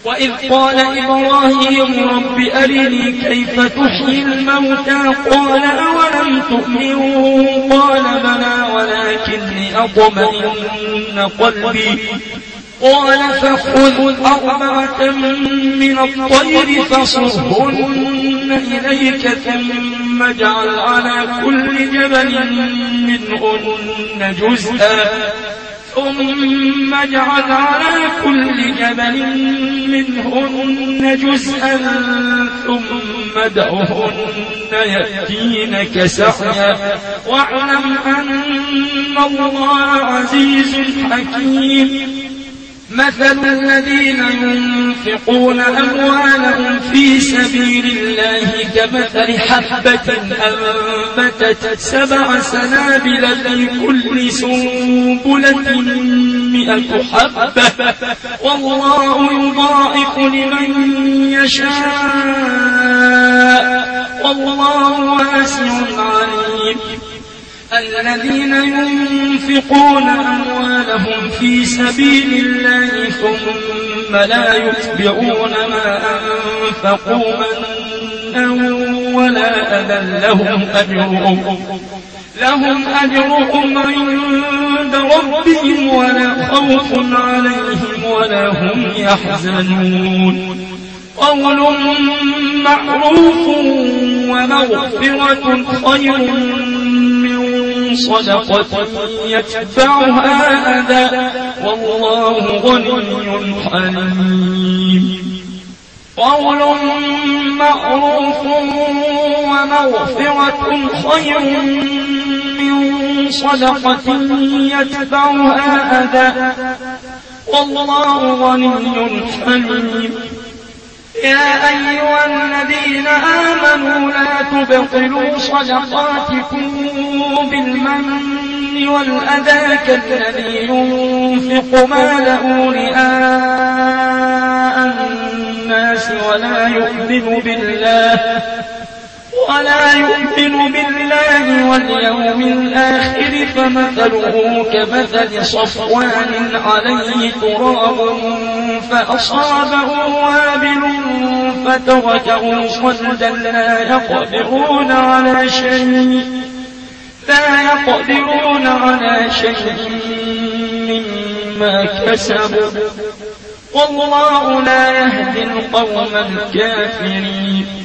وإذ قال إبراهيم رب أرني كيف تحيي الموتى قال أولم تؤمنوا قال بلى ولكن ليطمئن قلبي قال فخذ 4 من الطير فصرهن إليك ثم اجعل على كل جبل منهن جزءا ثم ادعهن يأتينك سعيا واعلم أن الله عزيز حكيم مثل الذين ينفقون أموالهم في سبيل الله كمثل حبة أنبتت 7 سنابل في كل سنبلة 100 حبة والله يضاعف لمن يشاء والله واسع عليم الذين ينفقون أموالهم في سبيل الله ثم لا يتبعون ما أنفقوا منا ولا أذى لهم أجرهم عند ربهم ولا خوف عليهم ولا هم يحزنون قول معروف ومغفرة خير من صدقة يتبعها أذى والله غني حليم قول معروف ومغفرة خير من صدقة يتبعها أذى والله غني حليم يا أيها الذين آمنوا لا تبطلوا صدقاتكم بالمن والأذى كالذي ينفق ماله رئاء الناس ولا يؤمن بالله واليوم الآخر فمثله كمثل صفوان عليه تراب فأصابه وابل فتركه صلدا لا يقدرون على شيء مما كسبوا والله لا يهدي القوم الكافرين